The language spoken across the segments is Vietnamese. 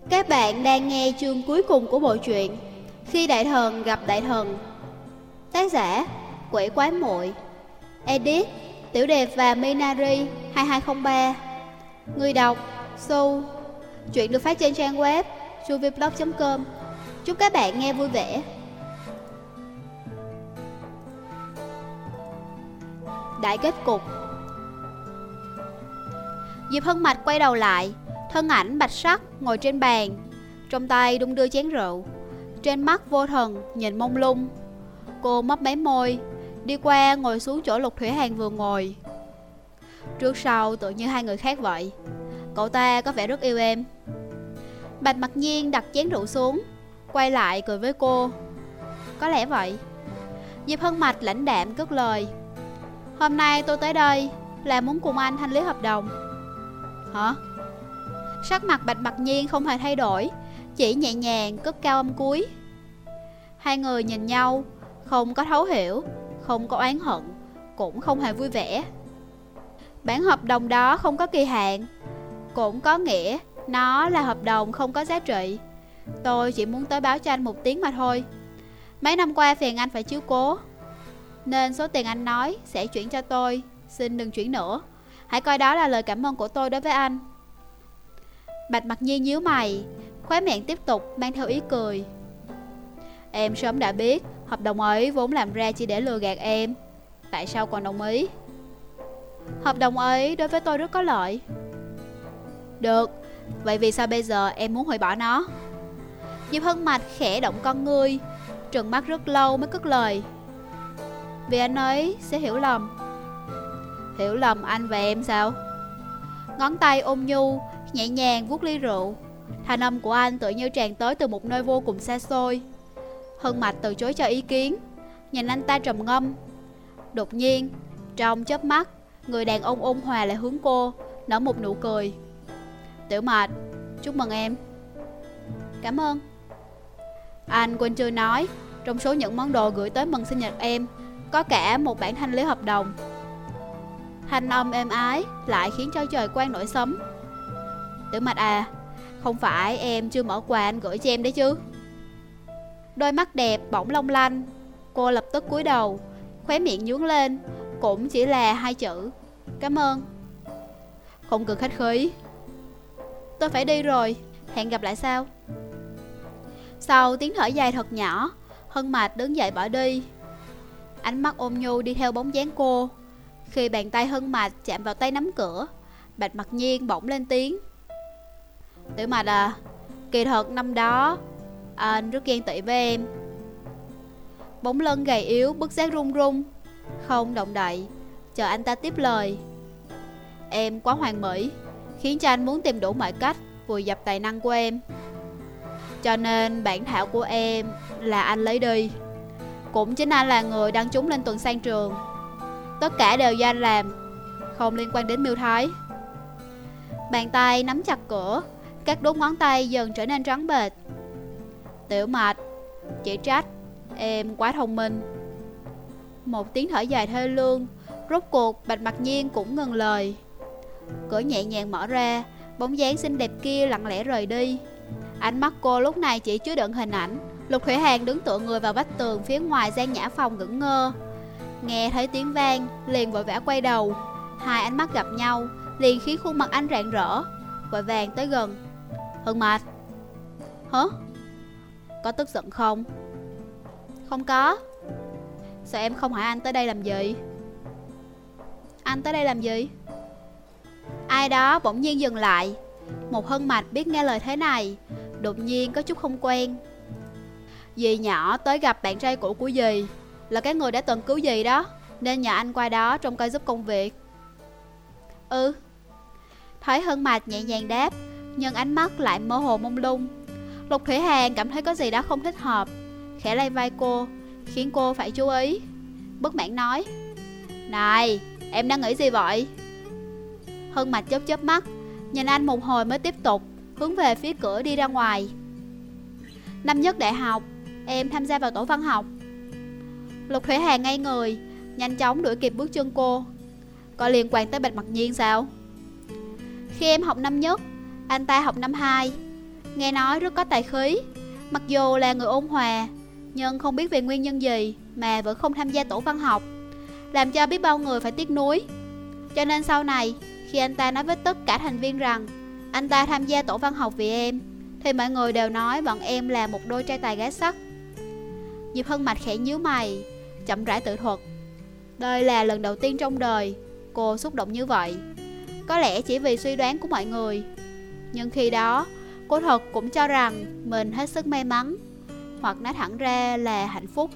Các bạn đang nghe chương cuối cùng của bộ truyện Khi Đại Thần Gặp Đại Thần. Tác giả Quỷ Quái Muội, edit Tiểu Đẹp và Minari 2203. Người đọc Su. Chuyện được phát trên trang web suviblog.com. Chúc các bạn nghe vui vẻ. Đại kết cục. Diệp Hân Mạch quay đầu lại, thân ảnh bạch sắc ngồi trên bàn, trong tay đung đưa chén rượu, trên mắt vô thần nhìn mông lung. Cô mấp máy môi, đi qua ngồi xuống chỗ Lục Thủy Hàn vừa ngồi. Trước sau tự như hai người khác vậy. Cậu ta có vẻ rất yêu em. Bạch Mặc Nhiên đặt chén rượu xuống, quay lại cười với cô. Có lẽ vậy. Diệp Hân Mạch lãnh đạm cất lời. Hôm nay tôi tới đây là muốn cùng anh thanh lý hợp đồng. Hả? Sắc mặt Bạch Mặc Nhiên không hề thay đổi, chỉ nhẹ nhàng cất cao âm cuối. Hai người nhìn nhau, không có thấu hiểu, không có oán hận, cũng không hề vui vẻ. Bản hợp đồng đó không có kỳ hạn, cũng có nghĩa nó là hợp đồng không có giá trị. Tôi chỉ muốn tới báo cho anh một tiếng mà thôi. Mấy năm qua phiền anh phải chiếu cố, nên số tiền anh nói sẽ chuyển cho tôi, xin đừng chuyển nữa. Hãy coi đó là lời cảm ơn của tôi đối với anh. Bạch Mặc Nhiên nhíu mày, khóe miệng tiếp tục mang theo ý cười. Em sớm đã biết hợp đồng ấy vốn làm ra chỉ để lừa gạt em, tại sao còn đồng ý? Hợp đồng ấy đối với tôi rất có lợi. Được, vậy vì sao bây giờ em muốn hủy bỏ nó? Diệp Hân Mạch khẽ động con ngươi, trừng mắt rất lâu mới cất lời. Vì anh ấy sẽ hiểu lầm. Hiểu lầm anh và em sao? Ngón tay ôn nhu nhẹ nhàng vuốt ly rượu, thanh âm của anh tự như tràn tới từ một nơi vô cùng xa xôi. Hân Mạch từ chối cho ý kiến, nhìn anh ta trầm ngâm. Đột nhiên, trong chớp mắt, người đàn ông ôn hòa lại hướng cô, nở một nụ cười. Tiểu Mạch, chúc mừng em. Cảm ơn. Anh quên chưa nói, trong số những món đồ gửi tới mừng sinh nhật em, có cả một bản thanh lý hợp đồng. Thanh âm êm ái lại khiến cho trời quang nổi sấm. Tiểu Mạch à, không phải em chưa mở quà anh gửi cho em đấy chứ? Đôi mắt đẹp bỗng long lanh. Cô lập tức cúi đầu, khóe miệng nhướng lên, cũng chỉ là hai chữ cảm ơn. Không cần khách khí. Tôi phải đi rồi, hẹn gặp lại sau. Sau tiếng thở dài thật nhỏ, Hân Mạch đứng dậy bỏ đi. Ánh mắt ôn nhu đi theo bóng dáng cô. Khi bàn tay Hân Mạch chạm vào tay nắm cửa, Bạch Mặc Nhiên bỗng lên tiếng. Tiểu Mạch à, kỳ thật năm đó anh rất ghen tị với em. Bóng lưng gầy yếu bất giác run run, không động đậy, chờ anh ta tiếp lời. Em quá hoàn mỹ, khiến cho anh muốn tìm đủ mọi cách vùi dập tài năng của em. Cho nên bản thảo của em là anh lấy đi. Cũng chính anh là người đăng chúng lên tuần san trường. Tất cả đều do anh làm, không liên quan đến Miêu Thái. Bàn tay nắm chặt cửa, các đốt ngón tay dần trở nên trắng bệch. Tiểu Mạch, chỉ trách em quá thông minh. Một tiếng thở dài thê lương. Rốt cuộc Bạch Mặc Nhiên cũng ngừng lời. Cửa nhẹ nhàng mở ra, bóng dáng xinh đẹp kia lặng lẽ rời đi. Ánh mắt cô lúc này chỉ chứa đựng hình ảnh Lục Thủy Hàn đứng tựa người vào vách tường phía ngoài gian nhã phòng ngẩn ngơ. Nghe thấy tiếng vang, liền vội vã quay đầu. Hai ánh mắt gặp nhau, liền khiến khuôn mặt anh rạng rỡ, vội vàng tới gần. Hân Mạch. Hả? Có tức giận không? Không có. Sao em không hỏi anh tới đây làm gì? Anh tới đây làm gì? Ai đó bỗng nhiên dừng lại. Một Hân Mạch biết nghe lời thế này, đột nhiên có chút không quen. Dì nhỏ tới gặp bạn trai cũ của dì, là cái người đã từng cứu dì đó, nên nhờ anh qua đó trông coi giúp công việc. Ừ. Thấy Hân Mạch nhẹ nhàng đáp, nhưng ánh mắt lại mơ hồ mông lung. Lục Thủy Hàn cảm thấy có gì đó không thích hợp, khẽ lay vai cô, khiến cô phải chú ý. Bất mãn nói. Này, em đang nghĩ gì vậy? Hân Mạch chớp chớp mắt, nhìn anh một hồi mới tiếp tục hướng về phía cửa đi ra ngoài. Năm nhất đại học, em tham gia vào tổ văn học. Lục Thủy Hàn ngây người, nhanh chóng đuổi kịp bước chân cô. Có liên quan tới Bạch Mặc Nhiên sao? Khi em học năm nhất, anh ta học năm 2. nghe nói rất có tài khí. Mặc dù là người ôn hòa, nhưng không biết vì nguyên nhân gì mà vẫn không tham gia tổ văn học, làm cho biết bao người phải tiếc nuối. Cho nên sau này, khi anh ta nói với tất cả thành viên rằng anh ta tham gia tổ văn học vì em, thì mọi người đều nói bọn em là một đôi trai tài gái sắc. Diệp Hân Mạch khẽ nhíu mày, chậm rãi tự thuật. Đây là lần đầu tiên trong đời cô xúc động như vậy. Có lẽ chỉ vì suy đoán của mọi người, nhưng khi đó cô thật cũng cho rằng mình hết sức may mắn, hoặc nói thẳng ra là hạnh phúc.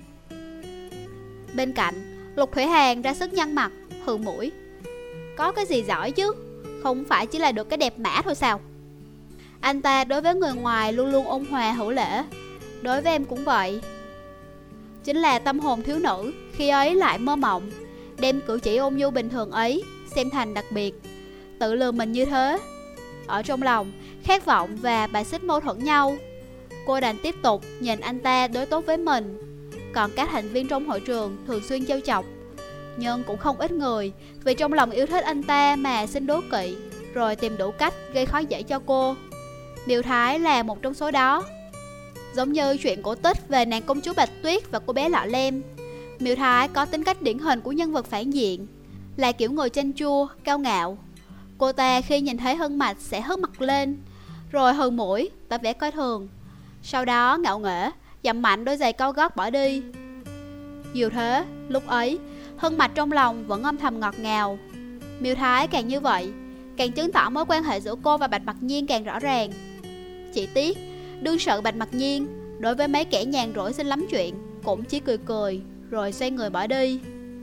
Bên cạnh, Lục Thủy Hàn ra sức nhăn mặt, hừ mũi. Có cái gì giỏi chứ, không phải chỉ là được cái đẹp mã thôi sao? Anh ta đối với người ngoài luôn luôn ôn hòa hữu lễ, đối với em cũng vậy. Chính là tâm hồn thiếu nữ khi ấy lại mơ mộng, đem cử chỉ ôn nhu bình thường ấy xem thành đặc biệt, tự lừa mình như thế. Ở trong lòng, khát vọng và bài xích mâu thuẫn nhau. Cô đành tiếp tục nhìn anh ta đối tốt với mình. Còn các thành viên trong hội trường thường xuyên trêu chọc, nhưng cũng không ít người vì trong lòng yêu thích anh ta mà sinh đố kỵ, rồi tìm đủ cách gây khó dễ cho cô. Miêu Thái là một trong số đó. Giống như chuyện cổ tích về nàng công chúa Bạch Tuyết và cô bé Lọ Lem, Miêu Thái có tính cách điển hình của nhân vật phản diện, là kiểu người chanh chua, cao ngạo. Cô ta khi nhìn thấy Hân Mạch sẽ hớt mặt lên, rồi hừ mũi, tỏ vẻ coi thường. Sau đó ngạo nghễ dậm mạnh đôi giày cao gót bỏ đi. Dù thế, lúc ấy Hân Mạch trong lòng vẫn âm thầm ngọt ngào. Miêu Thái càng như vậy, càng chứng tỏ mối quan hệ giữa cô và Bạch Mặc Nhiên càng rõ ràng. Chỉ tiếc, đương sự Bạch Mặc Nhiên đối với mấy kẻ nhàn rỗi xin lắm chuyện cũng chỉ cười cười, rồi xoay người bỏ đi.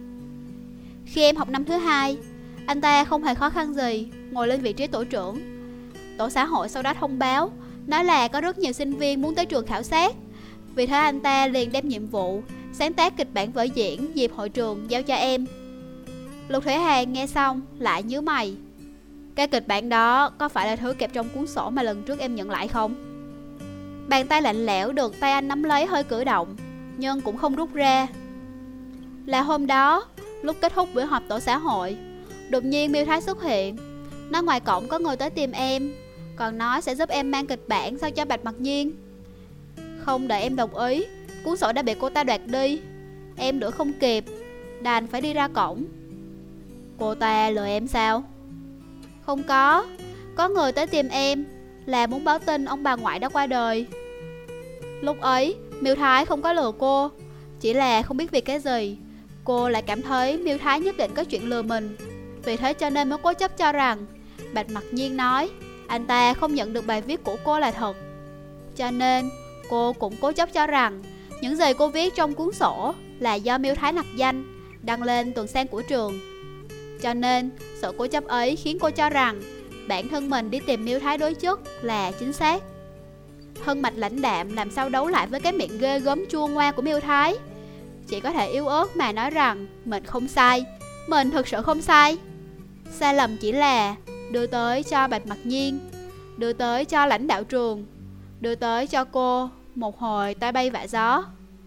Khi em học năm thứ 2, anh ta không hề khó khăn gì ngồi lên vị trí tổ trưởng. Tổ xã hội sau đó thông báo, nói là có rất nhiều sinh viên muốn tới trường khảo sát. Vì thế anh ta liền đem nhiệm vụ sáng tác kịch bản vở diễn dịp hội trường giao cho em. Lục Thủy Hàn nghe xong lại nhíu mày. Cái kịch bản đó có phải là thứ kẹp trong cuốn sổ mà lần trước em nhận lại không? Bàn tay lạnh lẽo được tay anh nắm lấy hơi cử động, nhưng cũng không rút ra. Là hôm đó, lúc kết thúc buổi họp tổ xã hội, đột nhiên Miêu Thái xuất hiện. Nói ngoài cổng có người tới tìm em, còn nói sẽ giúp em mang kịch bản sao cho Bạch Mặc Nhiên. Không đợi em đồng ý, cuốn sổ đã bị cô ta đoạt đi. Em đuổi không kịp, đành phải đi ra cổng. Cô ta lừa em sao? Không có người tới tìm em là muốn báo tin ông bà ngoại đã qua đời. Lúc ấy Miêu Thái không có lừa cô, chỉ là không biết vì cái gì cô lại cảm thấy Miêu Thái nhất định có chuyện lừa mình. Vì thế cho nên mới cố chấp cho rằng Bạch Mặc Nhiên nói anh ta không nhận được bài viết của cô là thật. Cho nên cô cũng cố chấp cho rằng những gì cô viết trong cuốn sổ là do Miêu Thái nặc danh đăng lên tuần san của trường. Cho nên sự cố chấp ấy khiến cô cho rằng bản thân mình đi tìm Miêu Thái đối chất là chính xác. Hân Mạch lãnh đạm làm sao đấu lại với cái miệng ghê gớm chua ngoa của Miêu Thái. Chỉ có thể yếu ớt mà nói rằng mình không sai, mình thực sự không sai. Sai lầm chỉ là đưa tới cho Bạch Mặc Nhiên, đưa tới cho lãnh đạo trường, đưa tới cho cô một hồi tai bay vạ gió.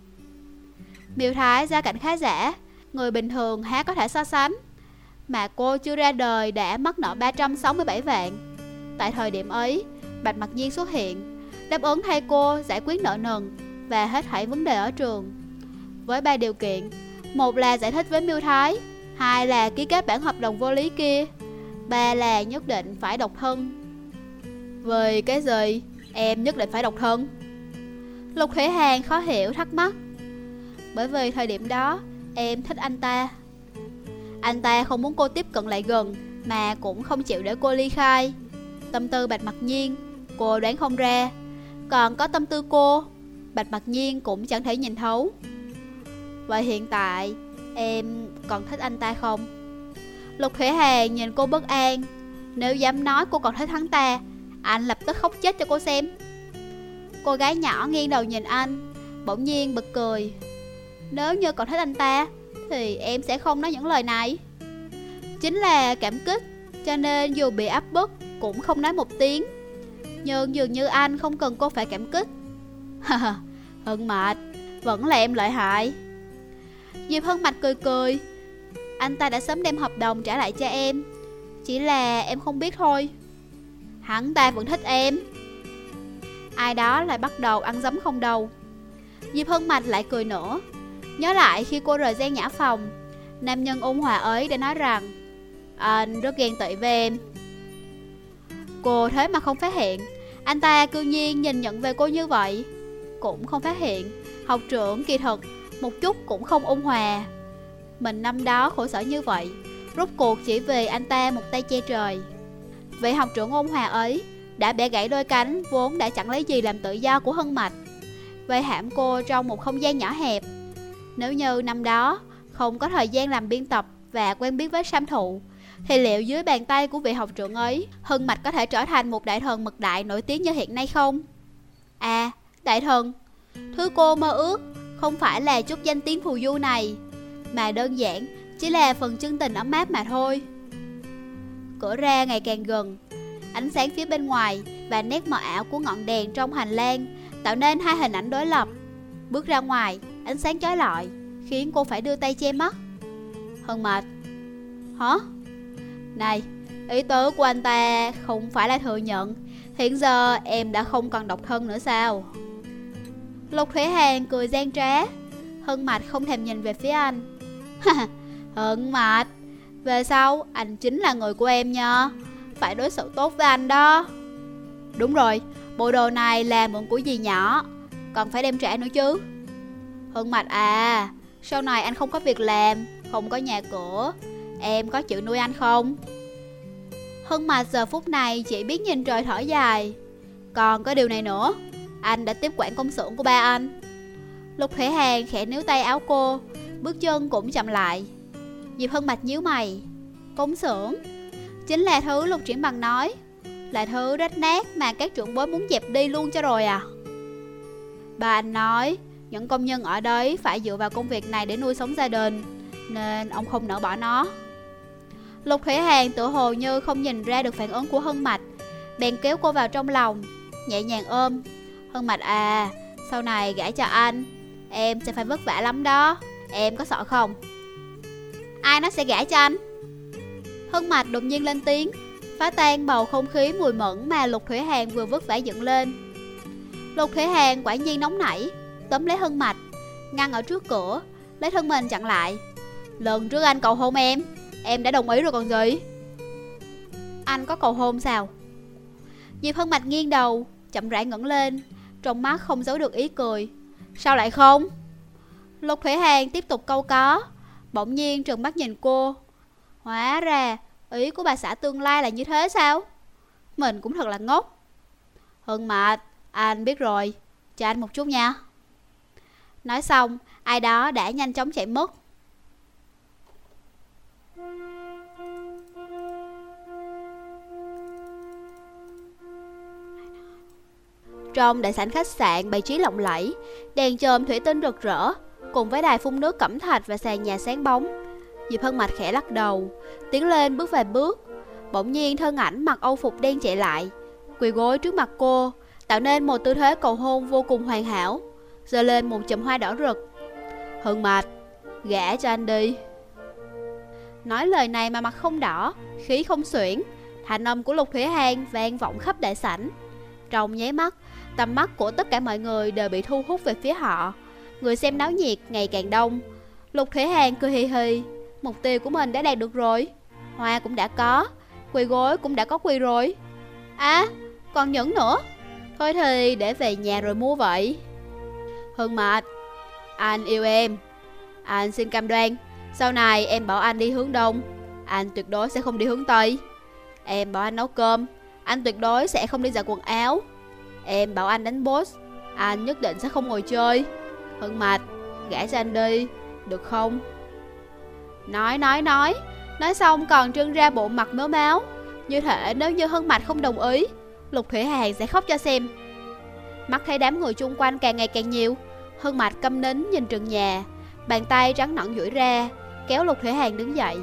Miêu Thái gia cảnh khá giả, người bình thường há có thể so sánh. Mà cô chưa ra đời đã mắc nợ 367 vạn. Tại thời điểm ấy, Bạch Mặc Nhiên xuất hiện, đáp ứng thay cô giải quyết nợ nần và hết thảy vấn đề ở trường, với 3 điều kiện. Một là giải thích với Miêu Thái, hai là ký kết bản hợp đồng vô lý kia, ba là nhất định phải độc thân. Vì cái gì em nhất định phải độc thân? Lục Thủy Hàn khó hiểu thắc mắc. Bởi vì thời điểm đó em thích anh ta. Anh ta không muốn cô tiếp cận lại gần, mà cũng không chịu để cô ly khai. Tâm tư Bạch Mặc Nhiên cô đoán không ra, còn có tâm tư cô, Bạch Mặc Nhiên cũng chẳng thể nhìn thấu. Vậy hiện tại em còn thích anh ta không? Lục Thủy Hàn nhìn cô bất an. Nếu dám nói cô còn thích hắn ta, anh lập tức khóc chết cho cô xem. Cô gái nhỏ nghiêng đầu nhìn anh, bỗng nhiên bật cười. Nếu như còn thích anh ta thì em sẽ không nói những lời này. Chính là cảm kích, cho nên dù bị áp bức cũng không nói một tiếng. Nhưng dường như anh không cần cô phải cảm kích. Hân Mạch, vẫn là em lợi hại. Diệp Hân Mạch cười cười. Anh ta đã sớm đem hợp đồng trả lại cho em, chỉ là em không biết thôi. Hắn ta vẫn thích em. ai đó lại bắt đầu ăn dấm không đâu. Diệp Hân Mạch lại cười nữa, nhớ lại khi cô rời gian nhã phòng, nam nhân ôn hòa ấy đã nói rằng anh rất ghen tị với em. Cô thế mà không phát hiện, anh ta cư nhiên nhìn nhận về cô như vậy. Cũng không phát hiện học trưởng kỳ thực một chút cũng không ôn hòa. Mình năm đó khổ sở như vậy, rốt cuộc chỉ vì anh ta một tay che trời. Vị học trưởng ôn hòa ấy đã bẻ gãy đôi cánh vốn đã chẳng lấy gì làm tự do của Hân Mạch, vây hãm cô trong một không gian nhỏ hẹp. Nếu như năm đó không có thời gian làm biên tập và quen biết với Sam Thụ, thì liệu dưới bàn tay của vị học trưởng ấy, Hân Mạch có thể trở thành một đại thần mật đại nổi tiếng như hiện nay không? À, đại thần, thứ cô mơ ước không phải là chút danh tiếng phù du này, mà đơn giản chỉ là phần chân tình ấm áp mà thôi. Cửa ra ngày càng gần, ánh sáng phía bên ngoài và nét mờ ảo của ngọn đèn trong hành lang tạo nên hai hình ảnh đối lập. Bước ra ngoài, ánh sáng chói lọi khiến cô phải đưa tay che mắt. Hân Mạch. Hả? Này, ý tứ của anh ta không phải là thừa nhận hiện giờ em đã không còn độc thân nữa sao? Lục Thủy Hàn cười gian trá. Hân Mạch không thèm nhìn về phía anh. Hân Mạch, về sau anh chính là người của em nha, phải đối xử tốt với anh đó. Đúng rồi, bộ đồ này là mượn của dì nhỏ, còn phải đem trả nữa chứ. Hân Mạch à, sau này anh không có việc làm, không có nhà cửa, em có chịu nuôi anh không? Hân Mạch giờ phút này chỉ biết nhìn trời thở dài. Còn có điều này nữa, anh đã tiếp quản công xưởng của ba anh. Lục Thủy Hàn khẽ níu tay áo cô, bước chân cũng chậm lại. Diệp Hân Mạch nhíu mày. Công xưởng chính là thứ Lục Triển Bằng nói, là thứ rách nát mà các trưởng bối muốn dẹp đi luôn cho rồi à? Ba anh nói những công nhân ở đấy phải dựa vào công việc này để nuôi sống gia đình, nên ông không nỡ bỏ nó. Lục Thủy Hàn tự hồ như không nhìn ra được phản ứng của Hân Mạch, bèn kéo cô vào trong lòng, nhẹ nhàng ôm. Hân Mạch à, sau này gả cho anh, em sẽ phải vất vả lắm đó, em có sợ không? Ai nói sẽ gả cho anh? Hân Mạch đột nhiên lên tiếng, phá tan bầu không khí mùi mẫn mà Lục Thủy Hàn vừa vất vả dựng lên. Lục Thủy Hàn quả nhiên nóng nảy, tóm lấy Hân Mạch, ngăn ở trước cửa, lấy thân mình chặn lại. Lần trước anh cầu hôn em đã đồng ý rồi còn gì. Anh có cầu hôn sao? Diệp Hân Mạch nghiêng đầu, chậm rãi ngẩng lên, trong mắt không giấu được ý cười. Sao lại không? Lục Thủy Hàn tiếp tục câu có, bỗng nhiên trừng mắt nhìn cô. Hóa ra ý của bà xã tương lai là như thế sao? Mình cũng thật là ngốc. Hân Mạch, anh biết rồi, cho anh một chút nha. Nói xong, ai đó đã nhanh chóng chạy mất. Trong đại sảnh khách sạn bày trí lộng lẫy, đèn chòm thủy tinh rực rỡ, cùng với đài phun nước cẩm thạch và sàn nhà sáng bóng. Diệp Hân Mạch khẽ lắc đầu, tiến lên bước vài bước. Bỗng nhiên thân ảnh mặc âu phục đen chạy lại, quỳ gối trước mặt cô, tạo nên một tư thế cầu hôn vô cùng hoàn hảo, giơ lên một chùm hoa đỏ rực. Hân Mạch, gả cho anh đi. Nói lời này mà mặt không đỏ, khí không xuyển, thanh âm của Lục Thủy Hàn vang vọng khắp đại sảnh. Trong nháy mắt, tầm mắt của tất cả mọi người đều bị thu hút về phía họ. Người xem náo nhiệt ngày càng đông. Lục Thủy Hàn cười hì hì, mục tiêu của mình đã đạt được rồi. Hoa cũng đã có, quỳ gối cũng đã có quỳ rồi. À, còn nhẫn nữa. Thôi thì để về nhà rồi mua vậy. Hân Mạch, anh yêu em. Anh xin cam đoan, sau này em bảo anh đi hướng đông, anh tuyệt đối sẽ không đi hướng tây. Em bảo anh nấu cơm, anh tuyệt đối sẽ không đi giặt quần áo. Em bảo anh đánh boss, anh nhất định sẽ không ngồi chơi. Hân Mạch, gả cho anh đi, được không? Nói xong còn trưng ra bộ mặt méo máu, như thể nếu như Hân Mạch không đồng ý, Lục Thủy Hàn sẽ khóc cho xem. Mắt thấy đám người chung quanh càng ngày càng nhiều, Hân Mạch câm nín nhìn trần nhà, bàn tay trắng nõn duỗi ra, kéo Lục Thủy Hàn đứng dậy.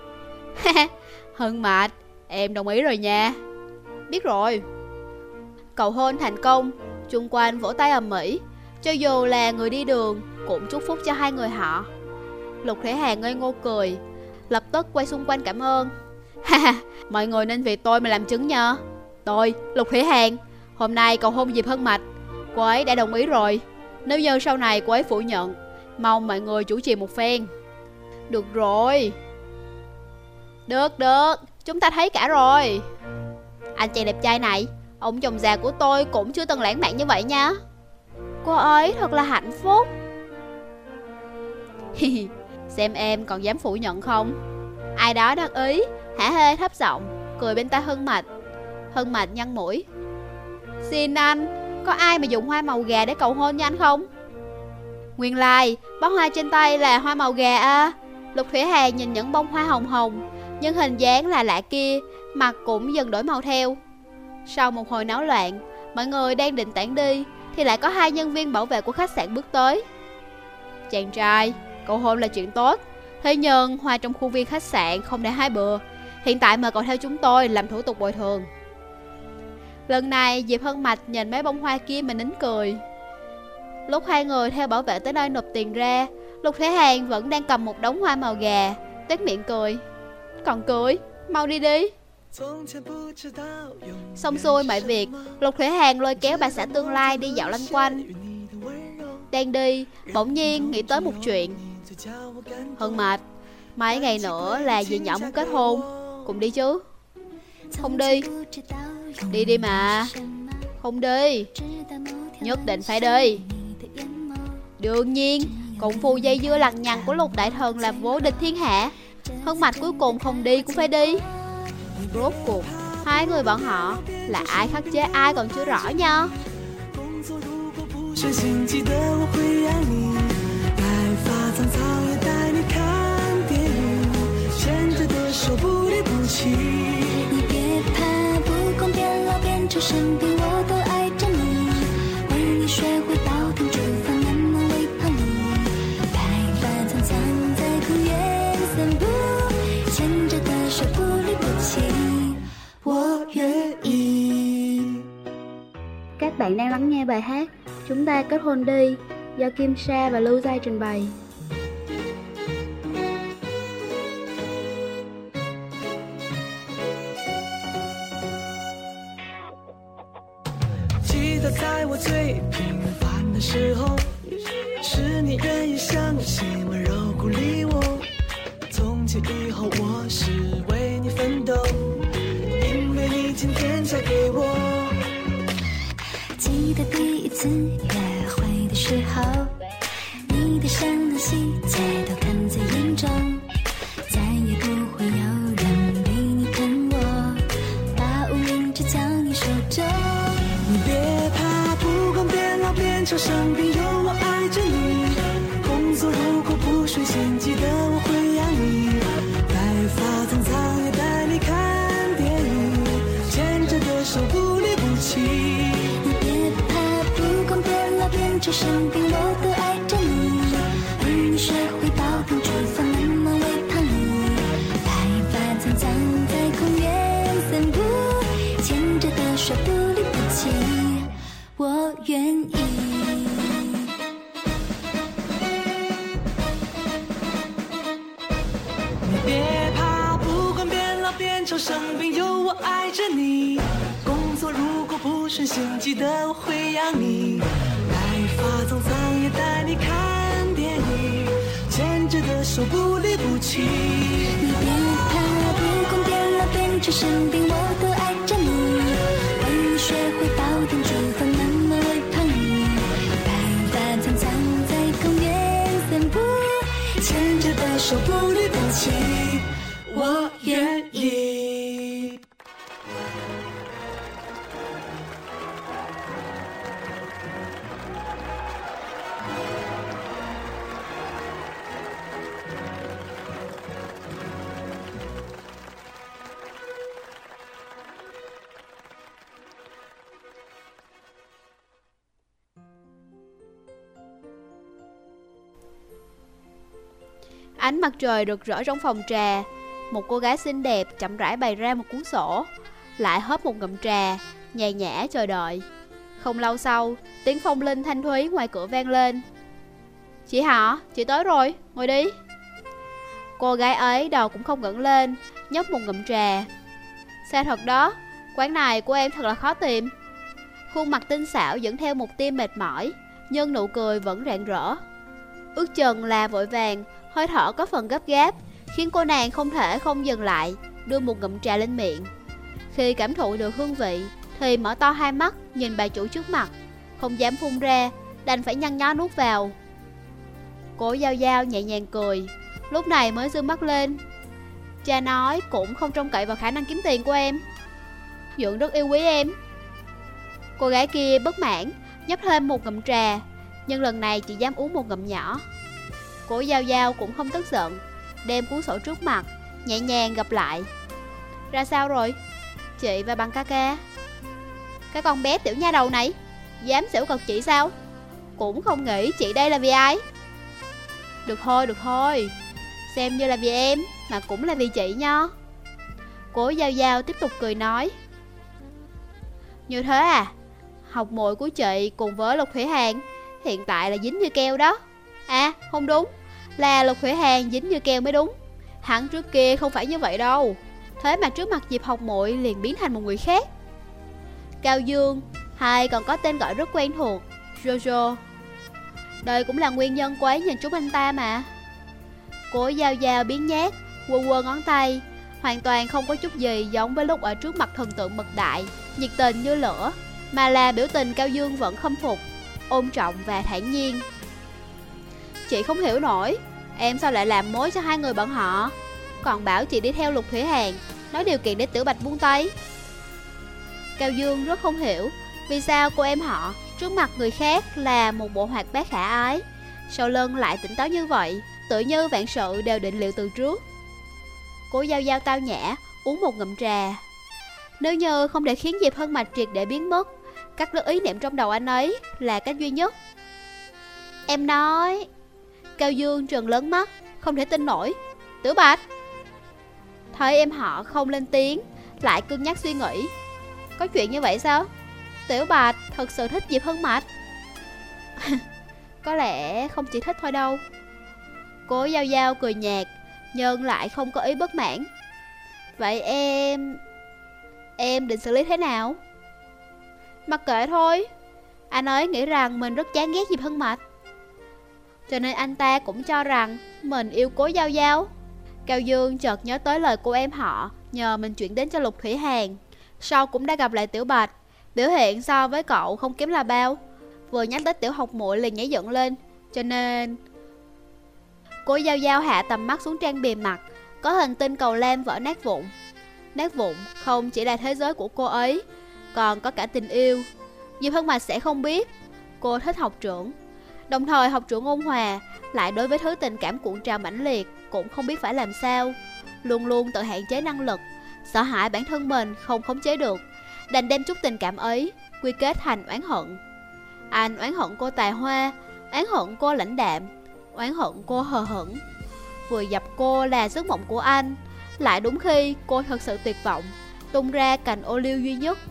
Hân Mạch, em đồng ý rồi nha. Biết rồi. Cầu hôn thành công, chung quanh vỗ tay ầm ĩ, cho dù là người đi đường cũng chúc phúc cho hai người họ. Lục Thủy Hàn ngây ngô cười, lập tức quay xung quanh cảm ơn. Mọi người nên vì tôi mà làm chứng nha. Tôi, Lục Thủy Hàn, Hôm nay cầu hôn Diệp Hân Mạch, cô ấy đã đồng ý rồi. Nếu như sau này cô ấy phủ nhận, mong mọi người chủ trì một phen. Được rồi. Được, chúng ta thấy cả rồi. Anh chàng đẹp trai này, ông chồng già của tôi cũng chưa từng lãng mạn như vậy nha. Cô ấy thật là hạnh phúc. Xem em còn dám phủ nhận không? Ai đó đắc ý, hả hê thấp giọng, cười bên tai Hân Mạch. Hân Mạch nhăn mũi. Xin anh, có ai mà dùng hoa màu gà để cầu hôn như anh không? Nguyên lai, bó hoa trên tay là hoa màu gà à? Lục Thủy Hàn nhìn những bông hoa hồng hồng, nhưng hình dáng là lạ kia, mặt cũng dần đổi màu theo. Sau một hồi náo loạn, mọi người đang định tản đi, thì lại có hai nhân viên bảo vệ của khách sạn bước tới. Chàng trai, cầu hôn là chuyện tốt, thế nhưng hoa trong khuôn viên khách sạn không để hái bừa. Hiện tại mời cậu theo chúng tôi làm thủ tục bồi thường. Lần này Diệp Hân Mạch nhìn mấy bông hoa kia mà nín cười. Lúc hai người theo bảo vệ tới nơi nộp tiền ra, Lục Thế Hàn vẫn đang cầm một đống hoa màu gà, tuét miệng cười. Còn cười, mau đi đi. Xong xuôi mọi việc, Lục Thế Hàn lôi kéo bà xã tương lai đi dạo lanh quanh. Đang đi, bỗng nhiên nghĩ tới một chuyện. Hân Mạch, mấy ngày nữa là dì nhỏ muốn kết hôn, cùng đi chứ? Không đi. Đi đi mà. Không đi. Nhất định phải đi. Đương nhiên, công phu dây dưa lằng nhằng của Lục đại thần là vô địch thiên hạ. Hân Mạch cuối cùng không đi cũng phải đi. Rốt cuộc, hai người bọn họ là ai khắc chế ai còn chưa rõ nha. Các bạn đang lắng nghe bài hát Chúng Ta Kết Hôn Đi do Kim Sa và Lưu Giai trình bày. Ánh mặt trời rực rỡ trong phòng trà. Một cô gái xinh đẹp chậm rãi bày ra một cuốn sổ, lại hớp một ngụm trà, nhàn nhã chờ đợi. Không lâu sau, tiếng phong linh thanh thúy ngoài cửa vang lên. Chị hả? Chị tới rồi, ngồi đi. Cô gái ấy đầu cũng không ngẩng lên, nhấp một ngụm trà. Xa thật đó, quán này của em thật là khó tìm. Khuôn mặt tinh xảo dẫn theo một tia mệt mỏi, nhưng nụ cười vẫn rạng rỡ. Ước chừng là vội vàng, hơi thở có phần gấp gáp, khiến cô nàng không thể không dừng lại, đưa một ngụm trà lên miệng. Khi cảm thụ được hương vị thì mở to hai mắt nhìn bà chủ trước mặt, không dám phun ra, đành phải nhăn nhó nuốt vào. Cố Giao Giao nhẹ nhàng cười, lúc này mới giương mắt lên. Cha nói cũng không trông cậy vào khả năng kiếm tiền của em. Dượng rất yêu quý em. Cô gái kia bất mãn, nhấp thêm một ngụm trà, nhưng lần này chỉ dám uống một ngụm nhỏ. Cố Giao Giao cũng không tức giận, đem cuốn sổ trước mặt, nhẹ nhàng gặp lại. Ra sao rồi? Chị và bằng ca ca. Cái con bé tiểu nha đầu này dám giễu cợt chị sao? Cũng không nghĩ chị đây là vì ai. Được thôi, xem như là vì em, mà cũng là vì chị nha. Cố Giao Giao tiếp tục cười nói. Như thế à? Học muội của chị cùng với Lục Thủy Hàn hiện tại là dính như keo đó. À không đúng, là Lục Thủy Hàn dính như keo mới đúng. Hắn trước kia không phải như vậy đâu. Thế mà trước mặt Diệp học muội liền biến thành một người khác. Cao Dương, hay còn có tên gọi rất quen thuộc, Jojo. Đây cũng là nguyên nhân cô ấy nhìn chúng anh ta mà. Cố Giao Giao biến nhát, quơ quơ ngón tay, hoàn toàn không có chút gì giống với lúc ở trước mặt thần tượng bậc đại, nhiệt tình như lửa, mà là biểu tình Cao Dương vẫn khâm phục, ôn trọng và thản nhiên. Chị không hiểu nổi, em sao lại làm mối cho hai người bọn họ, còn bảo chị đi theo Lục Thủy Hàn, nói điều kiện để Tiểu Bạch buông tay. Cao Dương rất không hiểu vì sao cô em họ trước mặt người khác là một bộ hoạt bát khả ái, sau lưng lại tỉnh táo như vậy, tự như vạn sự đều định liệu từ trước. Cố Giao Giao tao nhã uống một ngụm trà. Nếu như không để khiến Diệp Hân Mạch triệt để biến mất, cắt đứt ý niệm trong đầu anh ấy là cách duy nhất. Em nói. Cao Dương trừng lớn mắt, không thể tin nổi. Tiểu Bạch. Thấy em họ không lên tiếng, lại cân nhắc suy nghĩ. Có chuyện như vậy sao? Tiểu Bạch thật sự thích Diệp Hân Mạch? Có lẽ không chỉ thích thôi đâu. Cố Giao Giao cười nhạt, nhưng lại không có ý bất mãn. Vậy em định xử lý thế nào? Mặc kệ thôi. Anh ấy nghĩ rằng mình rất chán ghét Diệp Hân Mạch, cho nên anh ta cũng cho rằng mình yêu Cố Giao Giao. Cao Dương chợt nhớ tới lời cô em họ nhờ mình chuyển đến cho Lục Thủy Hàn, sau cũng đã gặp lại Tiểu Bạch, biểu hiện so với cậu không kém là bao. Vừa nhắc tới Tiểu học muội liền nhảy dựng lên, cho nên Cố Giao Giao hạ tầm mắt xuống trang bìa mặt, có hình tinh cầu lam vỡ nát vụn. Nát vụn không chỉ là thế giới của cô ấy, còn có cả tình yêu. Diệp Hân Mạch sẽ không biết cô thích học trưởng, đồng thời học trưởng ôn hòa lại đối với thứ tình cảm cuộn trào mãnh liệt cũng không biết phải làm sao, luôn luôn tự hạn chế năng lực, sợ hãi bản thân mình không khống chế được, đành đem chút tình cảm ấy quy kết thành oán hận. Anh oán hận cô tài hoa, oán hận cô lãnh đạm, oán hận cô hờ hững. Vừa gặp cô là giấc mộng của anh, lại đúng khi cô thật sự tuyệt vọng, tung ra cành ô liu duy nhất.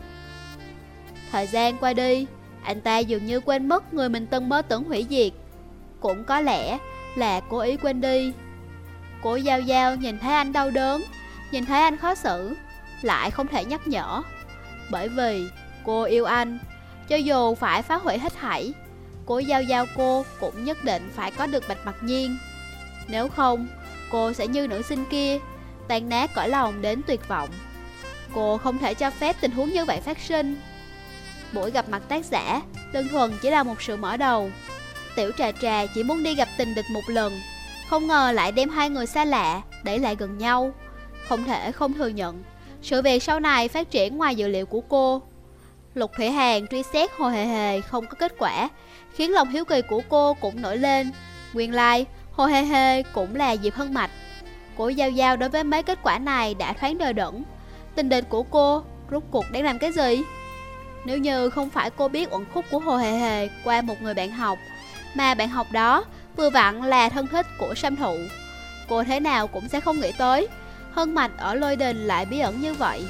Thời gian qua đi, anh ta dường như quên mất người mình từng mơ tưởng hủy diệt. Cũng có lẽ là cố ý quên đi. Cố Giao Giao nhìn thấy anh đau đớn, nhìn thấy anh khó xử, lại không thể nhắc nhở. Bởi vì cô yêu anh, cho dù phải phá hủy hết thảy, Cố Giao Giao cô cũng nhất định phải có được Bạch Mặc Nhiên. Nếu không, cô sẽ như nữ sinh kia, tan nát cõi lòng đến tuyệt vọng. Cô không thể cho phép tình huống như vậy phát sinh. Buổi gặp mặt tác giả đơn thuần chỉ là một sự mở đầu. Tiểu Trà Trà chỉ muốn đi gặp tình địch một lần, không ngờ lại đem hai người xa lạ đẩy lại gần nhau. Không thể không thừa nhận, sự việc sau này phát triển ngoài dự liệu của cô. Lục Thủy Hàn truy xét Hồ Hề Hề không có kết quả, khiến lòng hiếu kỳ của cô cũng nổi lên. Nguyên lai Hồ Hề Hề cũng là Diệp Hân Mạch. Cố Giao Giao đối với mấy kết quả này đã thoáng đờ đẫn. Tình địch của cô rốt cuộc đang làm cái gì? Nếu như không phải cô biết uẩn khúc của Hồ Hề Hề qua một người bạn học, mà bạn học đó vừa vặn là thân thích của Sam Thụ, cô thế nào cũng sẽ không nghĩ tới Hân Mạch ở Lôi Đình lại bí ẩn như vậy.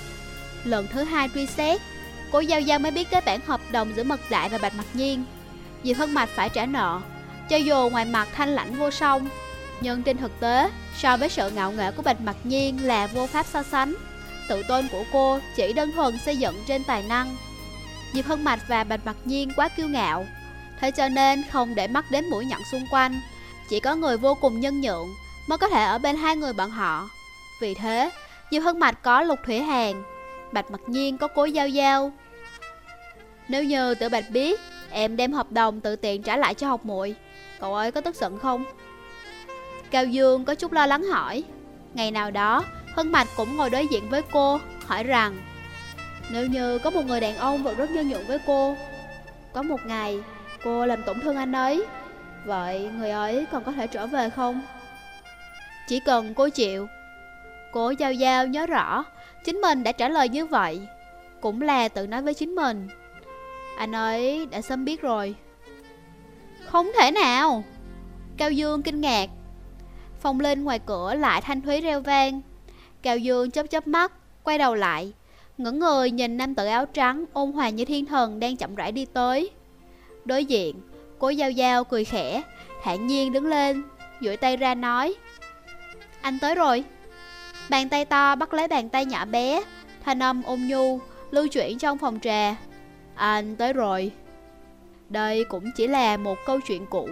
Lần thứ hai truy xét, Cố Giao Giao mới biết kết bản hợp đồng giữa Mật Đại và Bạch Mặc Nhiên. Diệp Hân Mạch phải trả nợ, cho dù ngoài mặt thanh lãnh vô song, nhưng trên thực tế so với sự ngạo nghễ của Bạch Mặc Nhiên là vô pháp so sánh. Tự tôn của cô chỉ đơn thuần xây dựng trên tài năng. Diệp Hân Mạch và Bạch Mặc Nhiên quá kiêu ngạo, thế cho nên không để mắt đến mũi nhọn xung quanh. Chỉ có người vô cùng nhân nhượng mới có thể ở bên hai người bọn họ. Vì thế, Diệp Hân Mạch có Lục Thủy Hàn, Bạch Mặc Nhiên có Cố Giao Giao. Nếu như Tiểu Bạch biết em đem hợp đồng tự tiện trả lại cho học muội, cậu ấy có tức giận không? Cao Dương có chút lo lắng hỏi. Ngày nào đó, Hân Mạch cũng ngồi đối diện với cô, hỏi rằng nếu như có một người đàn ông vẫn rất nhân nhượng với cô, có một ngày cô làm tổn thương anh ấy, vậy người ấy còn có thể trở về không? Chỉ cần cô chịu. Cố Giao Giao nhớ rõ chính mình đã trả lời như vậy, cũng là tự nói với chính mình. Anh ấy đã sớm biết rồi. Không thể nào! Cao Dương kinh ngạc. Phong Linh ngoài cửa lại thanh thúy reo vang. Cao Dương chớp chớp mắt, quay đầu lại, ngẩng người nhìn nam tử áo trắng ôn hòa như thiên thần đang chậm rãi đi tới. Đối diện, Cố Giao Giao cười khẽ, thản nhiên đứng lên, duỗi tay ra nói: Anh tới rồi. Bàn tay to bắt lấy bàn tay nhỏ bé, thanh âm ôn nhu lưu chuyển trong phòng trà. Anh tới rồi. Đây cũng chỉ là một câu chuyện cũ.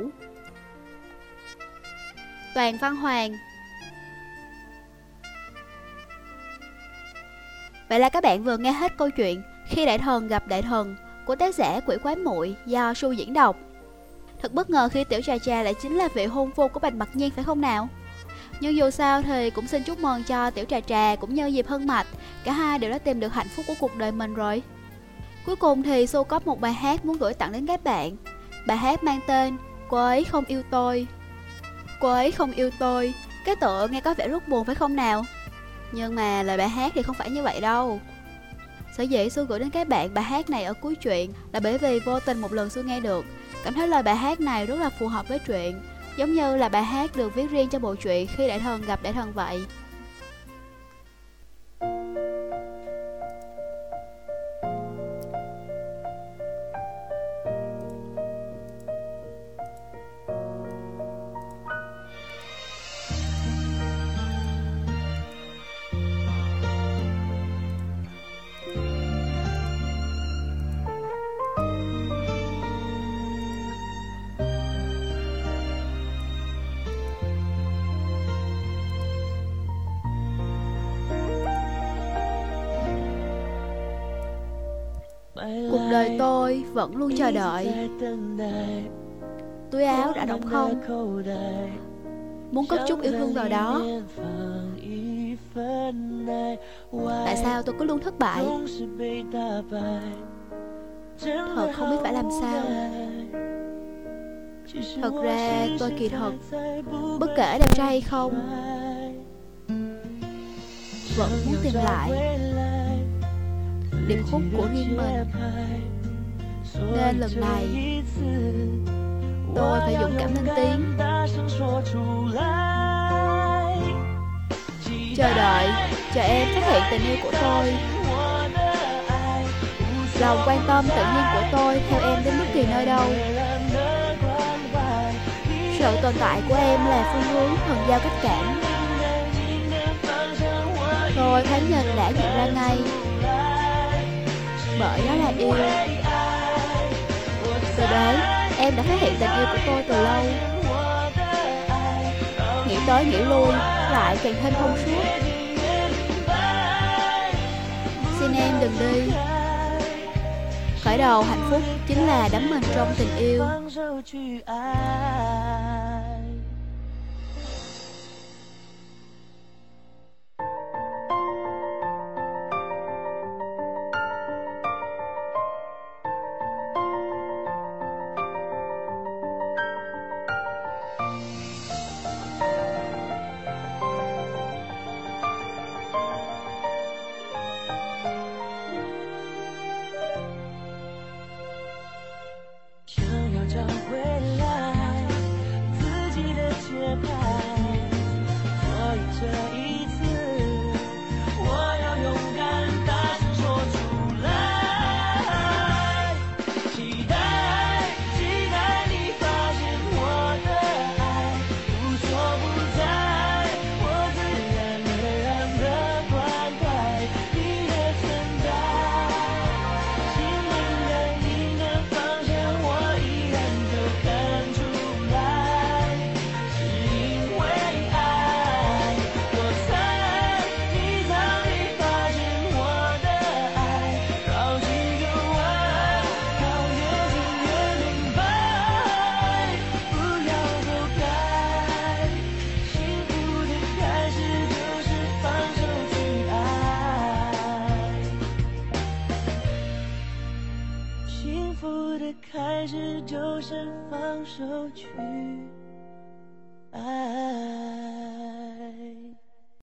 Toàn Văn Hoàng. Vậy là các bạn vừa nghe hết câu chuyện Khi Đại Thần Gặp Đại Thần của tác giả Quỷ Quái Muội do Su diễn đọc. Thật bất ngờ khi Tiểu Trà Trà lại chính là vị hôn phu của Bạch Mặc Nhiên phải không nào? Nhưng dù sao thì cũng xin chúc mừng cho Tiểu Trà Trà cũng như Diệp Hân Mạch, cả hai đều đã tìm được hạnh phúc của cuộc đời mình rồi. Cuối cùng thì Su có một bài hát muốn gửi tặng đến các bạn. Bài hát mang tên Cô Ấy Không Yêu Tôi. Cô ấy không yêu tôi, cái tựa nghe có vẻ rất buồn phải không nào? Nhưng mà lời bài hát thì không phải như vậy đâu. Sở dĩ Su gửi đến các bạn bài hát này ở cuối truyện là bởi vì vô tình một lần Su nghe được, cảm thấy lời bài hát này rất là phù hợp với truyện, giống như là bài hát được viết riêng cho bộ truyện Khi Đại Thần Gặp Đại Thần vậy. Cuộc đời tôi vẫn luôn chờ đợi. Túi áo đã đóng không? Muốn cất chút yêu thương vào đó. Tại sao tôi cứ luôn thất bại? Thật không biết phải làm sao. Thật ra tôi kỳ thật, bất kể đẹp trai hay không, vẫn muốn tìm lại điệp khúc của riêng mình. Nên lần này tôi phải dũng cảm lên tiếng. Chờ đợi, chờ em phát hiện tình yêu của tôi. Lòng quan tâm tự nhiên của tôi theo em đến bất kỳ nơi đâu. Sự tồn tại của em là phương hướng thần giao cách cảm. Tôi thoáng nhìn đã nhận ra ngay, bởi đó là yêu. Từ đấy, em đã phát hiện tình yêu của tôi từ lâu. Nghĩ tới nghĩ lui, lại càng thêm thông suốt. Xin em đừng đi. Khởi đầu hạnh phúc chính là đắm mình trong tình yêu. 幸福的开始就是放手去爱。